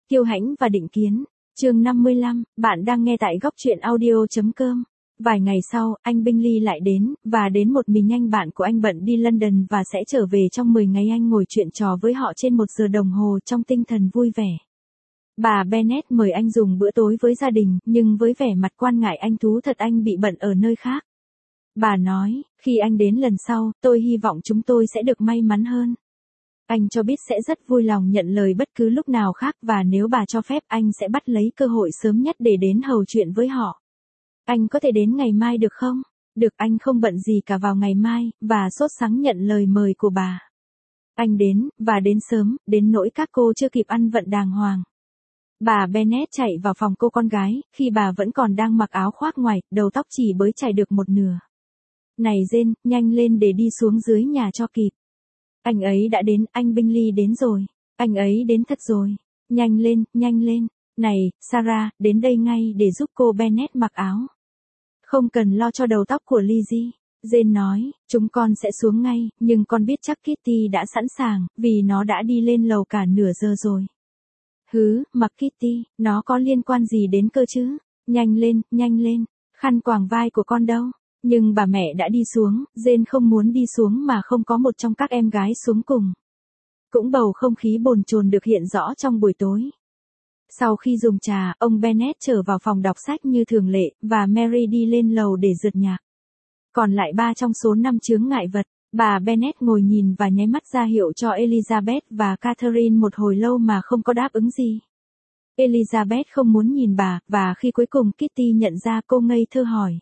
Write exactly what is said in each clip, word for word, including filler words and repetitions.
Kiêu hãnh và định kiến. Chương năm mươi lăm, bạn đang nghe tại góc truyện audio chấm com. Vài ngày sau, anh Bingley lại đến, và đến một mình anh bạn của anh bận đi London và sẽ trở về trong mười ngày. Anh ngồi chuyện trò với họ trên một giờ đồng hồ trong tinh thần vui vẻ. Bà Bennet mời anh dùng bữa tối với gia đình, nhưng với vẻ mặt quan ngại anh thú thật anh bị bận ở nơi khác. Bà nói, khi anh đến lần sau, tôi hy vọng chúng tôi sẽ được may mắn hơn. Anh cho biết sẽ rất vui lòng nhận lời bất cứ lúc nào khác và nếu bà cho phép anh sẽ bắt lấy cơ hội sớm nhất để đến hầu chuyện với họ. Anh có thể đến ngày mai được không? Được, anh không bận gì cả vào ngày mai, và sốt sắng nhận lời mời của bà. Anh đến, và đến sớm, đến nỗi các cô chưa kịp ăn vận đàng hoàng. Bà Bennet chạy vào phòng cô con gái, khi bà vẫn còn đang mặc áo khoác ngoài, đầu tóc chỉ bới chải được một nửa. Này Jane, nhanh lên để đi xuống dưới nhà cho kịp. Anh ấy đã đến, anh Bingley đến rồi. Anh ấy đến thật rồi. Nhanh lên, nhanh lên. Này, Sarah, đến đây ngay để giúp cô Bennet mặc áo. Không cần lo cho đầu tóc của Lizzie. Jane nói, chúng con sẽ xuống ngay, nhưng con biết chắc Kitty đã sẵn sàng, vì nó đã đi lên lầu cả nửa giờ rồi. Hứ, mặc Kitty, nó có liên quan gì đến cơ chứ? Nhanh lên, nhanh lên. Khăn quàng vai của con đâu? Nhưng bà mẹ đã đi xuống, Jane không muốn đi xuống mà không có một trong các em gái xuống cùng. Cũng bầu không khí bồn chồn được hiện rõ trong buổi tối. Sau khi dùng trà, ông Bennet trở vào phòng đọc sách như thường lệ, và Mary đi lên lầu để dượt nhạc. Còn lại ba trong số năm chướng ngại vật, bà Bennet ngồi nhìn và nháy mắt ra hiệu cho Elizabeth và Catherine một hồi lâu mà không có đáp ứng gì. Elizabeth không muốn nhìn bà, và khi cuối cùng Kitty nhận ra cô ngây thơ hỏi.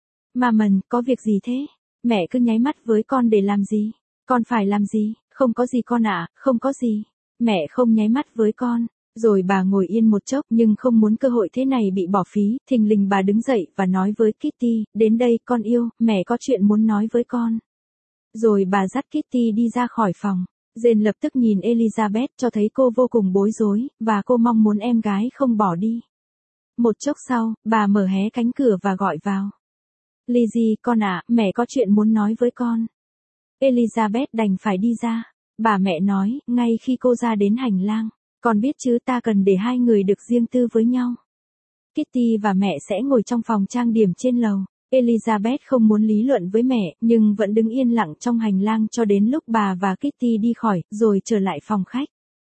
Maman, có việc gì thế? Mẹ cứ nháy mắt với con để làm gì? Con phải làm gì? Không có gì con ạ, không có gì. Mẹ không nháy mắt với con. Rồi bà ngồi yên một chốc nhưng không muốn cơ hội thế này bị bỏ phí, thình lình bà đứng dậy và nói với Kitty, đến đây con yêu, mẹ có chuyện muốn nói với con. Rồi bà dắt Kitty đi ra khỏi phòng. Jane lập tức nhìn Elizabeth cho thấy cô vô cùng bối rối, và cô mong muốn em gái không bỏ đi. Một chốc sau, bà mở hé cánh cửa và gọi vào. Lizzie, con ạ, mẹ có chuyện muốn nói với con. Elizabeth đành phải đi ra. Bà mẹ nói, ngay khi cô ra đến hành lang. Con biết chứ, ta cần để hai người được riêng tư với nhau. Kitty và mẹ sẽ ngồi trong phòng trang điểm trên lầu. Elizabeth không muốn lý luận với mẹ, nhưng vẫn đứng yên lặng trong hành lang cho đến lúc bà và Kitty đi khỏi, rồi trở lại phòng khách.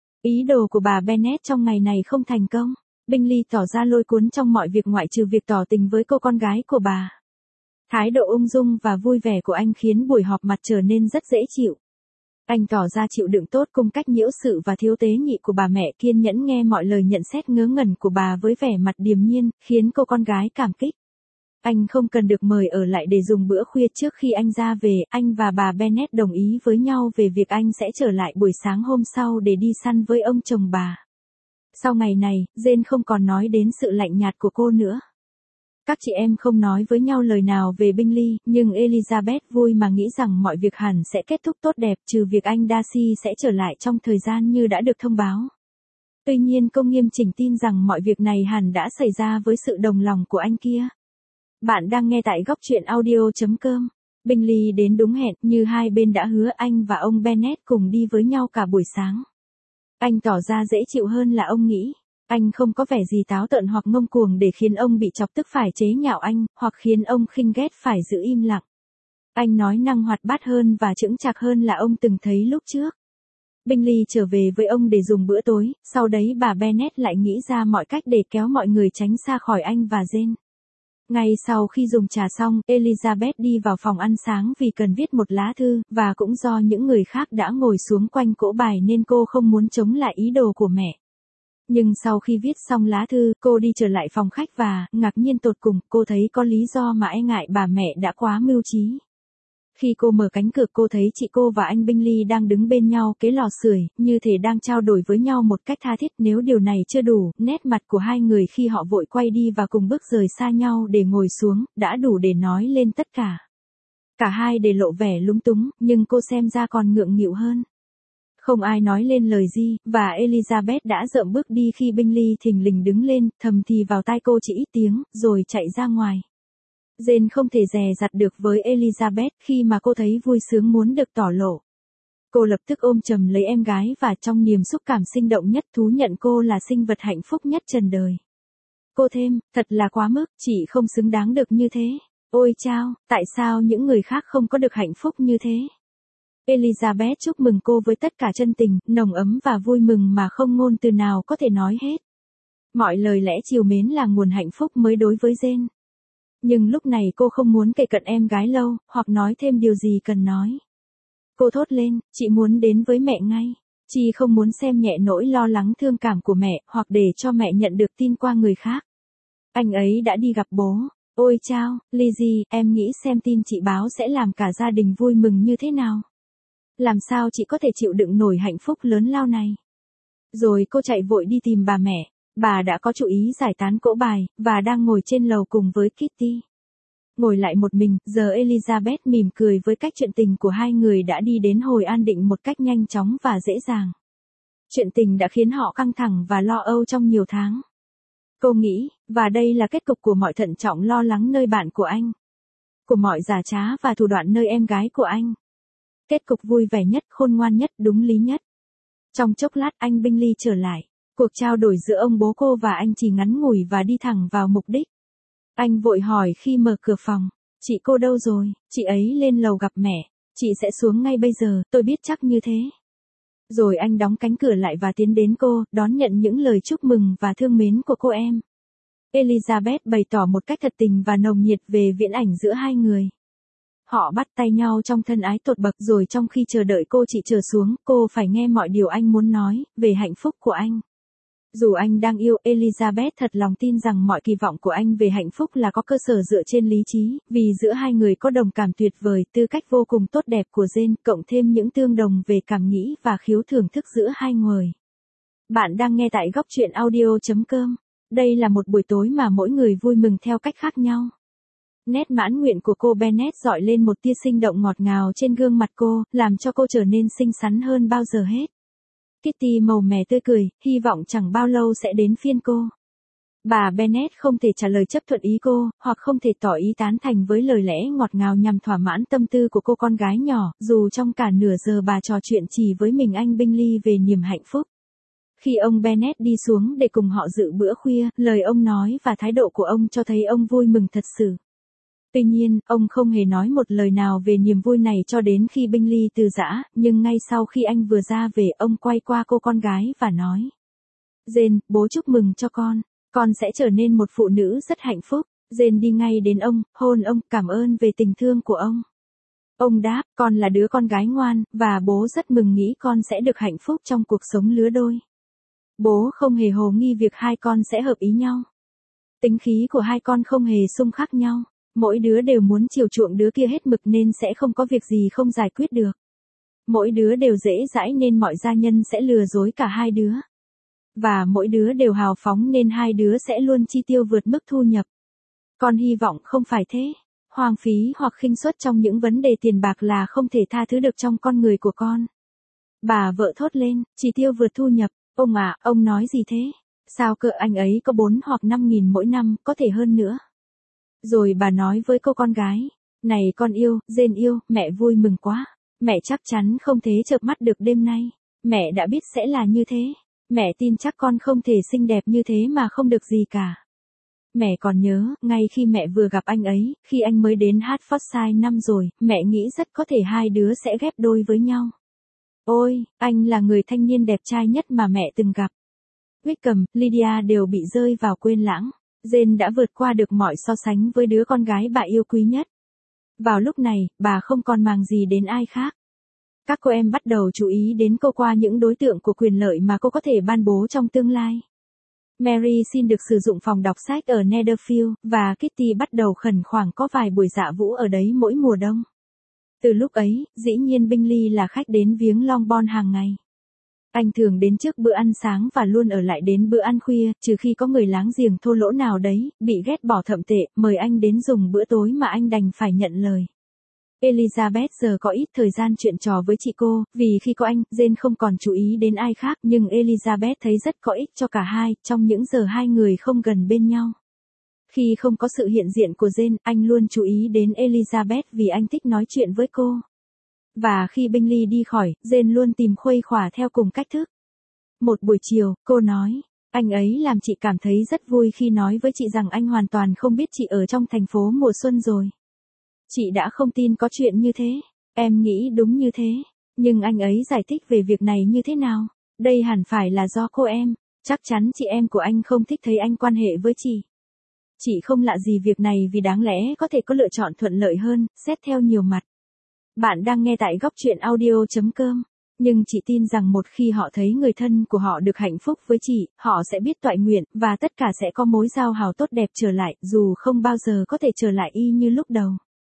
Ý đồ của bà Bennet trong ngày này không thành công. Bingley tỏ ra lôi cuốn trong mọi việc ngoại trừ việc tỏ tình với cô con gái của bà. Thái độ ung dung và vui vẻ của anh khiến buổi họp mặt trở nên rất dễ chịu. Anh tỏ ra chịu đựng tốt cùng cách nhiễu sự và thiếu tế nhị của bà mẹ, kiên nhẫn nghe mọi lời nhận xét ngớ ngẩn của bà với vẻ mặt điềm nhiên, khiến cô con gái cảm kích. Anh không cần được mời ở lại để dùng bữa khuya trước khi anh ra về, anh và bà Bennet đồng ý với nhau về việc anh sẽ trở lại buổi sáng hôm sau để đi săn với ông chồng bà. Sau ngày này, Jane không còn nói đến sự lạnh nhạt của cô nữa. Các chị em không nói với nhau lời nào về Bingley, nhưng Elizabeth vui mà nghĩ rằng mọi việc hẳn sẽ kết thúc tốt đẹp, trừ việc anh Darcy sẽ trở lại trong thời gian như đã được thông báo. Tuy nhiên cô nghiêm chỉnh tin rằng mọi việc này hẳn đã xảy ra với sự đồng lòng của anh kia. Bạn đang nghe tại góc truyện audio chấm com. Bingley đến đúng hẹn, như hai bên đã hứa, anh và ông Bennet cùng đi với nhau cả buổi sáng. Anh tỏ ra dễ chịu hơn là ông nghĩ. Anh không có vẻ gì táo tợn hoặc ngông cuồng để khiến ông bị chọc tức phải chế nhạo anh, hoặc khiến ông khinh ghét phải giữ im lặng. Anh nói năng hoạt bát hơn và chững chạc hơn là ông từng thấy lúc trước. Bingley trở về với ông để dùng bữa tối, sau đấy bà Bennet lại nghĩ ra mọi cách để kéo mọi người tránh xa khỏi anh và Jane. Ngay sau khi dùng trà xong, Elizabeth đi vào phòng ăn sáng vì cần viết một lá thư, và cũng do những người khác đã ngồi xuống quanh cỗ bài nên cô không muốn chống lại ý đồ của mẹ. Nhưng sau khi viết xong lá thư, cô đi trở lại phòng khách và, ngạc nhiên tột cùng, cô thấy có lý do mà e ngại bà mẹ đã quá mưu trí. Khi cô mở cánh cửa, cô thấy chị cô và anh Bingley đang đứng bên nhau kế lò sưởi, như thể đang trao đổi với nhau một cách tha thiết. Nếu điều này chưa đủ, nét mặt của hai người khi họ vội quay đi và cùng bước rời xa nhau để ngồi xuống, đã đủ để nói lên tất cả. Cả hai đều lộ vẻ lúng túng, nhưng cô xem ra còn ngượng nghịu hơn. Không ai nói lên lời gì, và Elizabeth đã dậm bước đi khi Bingley thình lình đứng lên, thầm thì vào tai cô chỉ ít tiếng, rồi chạy ra ngoài. Jane không thể dè dặt được với Elizabeth khi mà cô thấy vui sướng muốn được tỏ lộ. Cô lập tức ôm chầm lấy em gái và trong niềm xúc cảm sinh động nhất thú nhận cô là sinh vật hạnh phúc nhất trần đời. Cô thêm, thật là quá mức, chị không xứng đáng được như thế. Ôi chao, tại sao những người khác không có được hạnh phúc như thế? Elizabeth chúc mừng cô với tất cả chân tình, nồng ấm và vui mừng mà không ngôn từ nào có thể nói hết. Mọi lời lẽ trìu mến là nguồn hạnh phúc mới đối với Jane. Nhưng lúc này cô không muốn kề cận em gái lâu, hoặc nói thêm điều gì cần nói. Cô thốt lên, chị muốn đến với mẹ ngay. Chị không muốn xem nhẹ nỗi lo lắng thương cảm của mẹ, hoặc để cho mẹ nhận được tin qua người khác. Anh ấy đã đi gặp bố. Ôi chao, Lizzie, em nghĩ xem tin chị báo sẽ làm cả gia đình vui mừng như thế nào. Làm sao chị có thể chịu đựng nổi hạnh phúc lớn lao này? Rồi cô chạy vội đi tìm bà mẹ. Bà đã có chủ ý giải tán cỗ bài, và đang ngồi trên lầu cùng với Kitty. Ngồi lại một mình, giờ Elizabeth mỉm cười với cách chuyện tình của hai người đã đi đến hồi an định một cách nhanh chóng và dễ dàng. Chuyện tình đã khiến họ căng thẳng và lo âu trong nhiều tháng. Cô nghĩ, và đây là kết cục của mọi thận trọng lo lắng nơi bạn của anh. Của mọi giả trá và thủ đoạn nơi em gái của anh. Kết cục vui vẻ nhất, khôn ngoan nhất, đúng lý nhất. Trong chốc lát anh Bingley trở lại. Cuộc trao đổi giữa ông bố cô và anh chỉ ngắn ngủi và đi thẳng vào mục đích. Anh vội hỏi khi mở cửa phòng. Chị cô đâu rồi? Chị ấy lên lầu gặp mẹ. Chị sẽ xuống ngay bây giờ, tôi biết chắc như thế. Rồi anh đóng cánh cửa lại và tiến đến cô, đón nhận những lời chúc mừng và thương mến của cô em. Elizabeth bày tỏ một cách thật tình và nồng nhiệt về viễn ảnh giữa hai người. Họ bắt tay nhau trong thân ái tột bậc, rồi trong khi chờ đợi cô chị trở xuống, cô phải nghe mọi điều anh muốn nói, về hạnh phúc của anh. Dù anh đang yêu, Elizabeth thật lòng tin rằng mọi kỳ vọng của anh về hạnh phúc là có cơ sở dựa trên lý trí, vì giữa hai người có đồng cảm tuyệt vời, tư cách vô cùng tốt đẹp của Jane, cộng thêm những tương đồng về cảm nghĩ và khiếu thưởng thức giữa hai người. Bạn đang nghe tại góc truyện audio chấm com. Đây là một buổi tối mà mỗi người vui mừng theo cách khác nhau. Nét mãn nguyện của cô Bennet dọi lên một tia sinh động ngọt ngào trên gương mặt cô, làm cho cô trở nên xinh xắn hơn bao giờ hết. Kitty màu mè tươi cười, hy vọng chẳng bao lâu sẽ đến phiên cô. Bà Bennet không thể trả lời chấp thuận ý cô, hoặc không thể tỏ ý tán thành với lời lẽ ngọt ngào nhằm thỏa mãn tâm tư của cô con gái nhỏ, dù trong cả nửa giờ bà trò chuyện chỉ với mình anh Bingley về niềm hạnh phúc. Khi ông Bennet đi xuống để cùng họ dự bữa khuya, lời ông nói và thái độ của ông cho thấy ông vui mừng thật sự. Tuy nhiên, ông không hề nói một lời nào về niềm vui này cho đến khi Bingley từ giã, nhưng ngay sau khi anh vừa ra về, ông quay qua cô con gái và nói. Jane, bố chúc mừng cho con, con sẽ trở nên một phụ nữ rất hạnh phúc. Jane đi ngay đến ông, hôn ông, cảm ơn về tình thương của ông. Ông đáp, con là đứa con gái ngoan, và bố rất mừng nghĩ con sẽ được hạnh phúc trong cuộc sống lứa đôi. Bố không hề hồ nghi việc hai con sẽ hợp ý nhau. Tính khí của hai con không hề xung khắc nhau. Mỗi đứa đều muốn chiều chuộng đứa kia hết mực nên sẽ không có việc gì không giải quyết được. Mỗi đứa đều dễ dãi nên mọi gia nhân sẽ lừa dối cả hai đứa. Và mỗi đứa đều hào phóng nên hai đứa sẽ luôn chi tiêu vượt mức thu nhập. Con hy vọng không phải thế. Hoang phí hoặc khinh suất trong những vấn đề tiền bạc là không thể tha thứ được trong con người của con. Bà vợ thốt lên, chi tiêu vượt thu nhập. Ông à, ông nói gì thế? Sao cơ anh ấy có bốn hoặc năm nghìn mỗi năm, có thể hơn nữa. Rồi bà nói với cô con gái, này con yêu, Jane yêu, mẹ vui mừng quá. Mẹ chắc chắn không thể chợp mắt được đêm nay. Mẹ đã biết sẽ là như thế. Mẹ tin chắc con không thể xinh đẹp như thế mà không được gì cả. Mẹ còn nhớ, ngay khi mẹ vừa gặp anh ấy, khi anh mới đến Hertfordshire năm rồi, mẹ nghĩ rất có thể hai đứa sẽ ghép đôi với nhau. Ôi, anh là người thanh niên đẹp trai nhất mà mẹ từng gặp. Wickham, Lydia đều bị rơi vào quên lãng. Jane đã vượt qua được mọi so sánh với đứa con gái bà yêu quý nhất. Vào lúc này, bà không còn màng gì đến ai khác. Các cô em bắt đầu chú ý đến cô qua những đối tượng của quyền lợi mà cô có thể ban bố trong tương lai. Mary xin được sử dụng phòng đọc sách ở Netherfield, và Kitty bắt đầu khẩn khoản có vài buổi dạ vũ ở đấy mỗi mùa đông. Từ lúc ấy, dĩ nhiên Bingley là khách đến viếng Longbourn hàng ngày. Anh thường đến trước bữa ăn sáng và luôn ở lại đến bữa ăn khuya, trừ khi có người láng giềng thô lỗ nào đấy, bị ghét bỏ thậm tệ, mời anh đến dùng bữa tối mà anh đành phải nhận lời. Elizabeth giờ có ít thời gian chuyện trò với chị cô, vì khi có anh, Jane không còn chú ý đến ai khác, nhưng Elizabeth thấy rất có ích cho cả hai, trong những giờ hai người không gần bên nhau. Khi không có sự hiện diện của Jane, anh luôn chú ý đến Elizabeth vì anh thích nói chuyện với cô. Và khi Bingley đi khỏi, Jane luôn tìm khuây khỏa theo cùng cách thức. Một buổi chiều, cô nói, anh ấy làm chị cảm thấy rất vui khi nói với chị rằng anh hoàn toàn không biết chị ở trong thành phố mùa xuân rồi. Chị đã không tin có chuyện như thế. Em nghĩ đúng như thế. Nhưng anh ấy giải thích về việc này như thế nào? Đây hẳn phải là do cô em. Chắc chắn chị em của anh không thích thấy anh quan hệ với chị. Chị không lạ gì việc này vì đáng lẽ có thể có lựa chọn thuận lợi hơn, xét theo nhiều mặt. Bạn đang nghe tại góc truyện audio.com. Nhưng chị tin rằng một khi họ thấy người thân của họ được hạnh phúc với chị, họ sẽ biết toại nguyện, và tất cả sẽ có mối giao hảo tốt đẹp trở lại, dù không bao giờ có thể trở lại y như lúc đầu.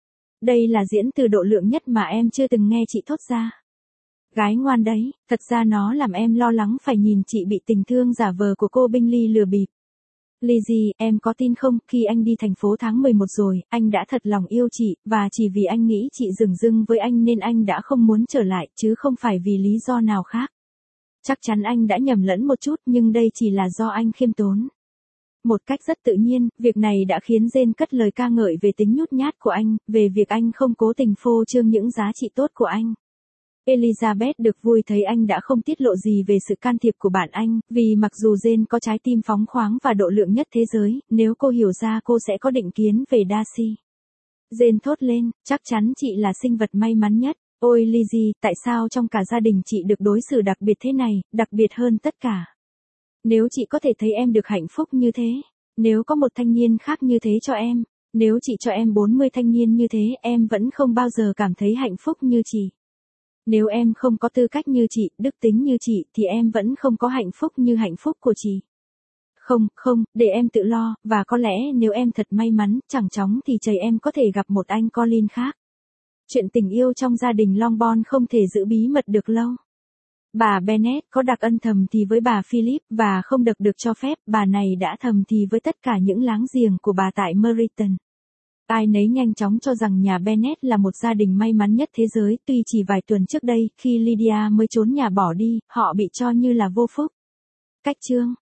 Đây là diễn từ độ lượng nhất mà em chưa từng nghe chị thốt ra. Gái ngoan đấy, thật ra nó làm em lo lắng phải nhìn chị bị tình thương giả vờ của cô Bingley lừa bịp. Lizzie, em có tin không, khi anh đi thành phố tháng mười một rồi, anh đã thật lòng yêu chị, và chỉ vì anh nghĩ chị dửng dưng với anh nên anh đã không muốn trở lại, chứ không phải vì lý do nào khác. Chắc chắn anh đã nhầm lẫn một chút, nhưng đây chỉ là do anh khiêm tốn. Một cách rất tự nhiên, việc này đã khiến Jane cất lời ca ngợi về tính nhút nhát của anh, về việc anh không cố tình phô trương những giá trị tốt của anh. Elizabeth được vui thấy anh đã không tiết lộ gì về sự can thiệp của bạn anh, vì mặc dù Jane có trái tim phóng khoáng và độ lượng nhất thế giới, nếu cô hiểu ra cô sẽ có định kiến về Darcy. Jane thốt lên, chắc chắn chị là sinh vật may mắn nhất. Ôi Lizzie, tại sao trong cả gia đình chị được đối xử đặc biệt thế này, đặc biệt hơn tất cả? Nếu chị có thể thấy em được hạnh phúc như thế, nếu có một thanh niên khác như thế cho em, nếu chị cho em bốn mươi thanh niên như thế, em vẫn không bao giờ cảm thấy hạnh phúc như chị. Nếu em không có tư cách như chị, đức tính như chị, thì em vẫn không có hạnh phúc như hạnh phúc của chị. Không, không, để em tự lo, và có lẽ nếu em thật may mắn, chẳng chóng thì trời em có thể gặp một anh Colin khác. Chuyện tình yêu trong gia đình Longbourn không thể giữ bí mật được lâu. Bà Bennet có đặc ân thầm thì với bà Philip, và không được được cho phép, bà này đã thầm thì với tất cả những láng giềng của bà tại Meryton. Ai nấy nhanh chóng cho rằng nhà Bennet là một gia đình may mắn nhất thế giới, tuy chỉ vài tuần trước đây, khi Lydia mới trốn nhà bỏ đi, họ bị cho như là vô phúc. Cách chương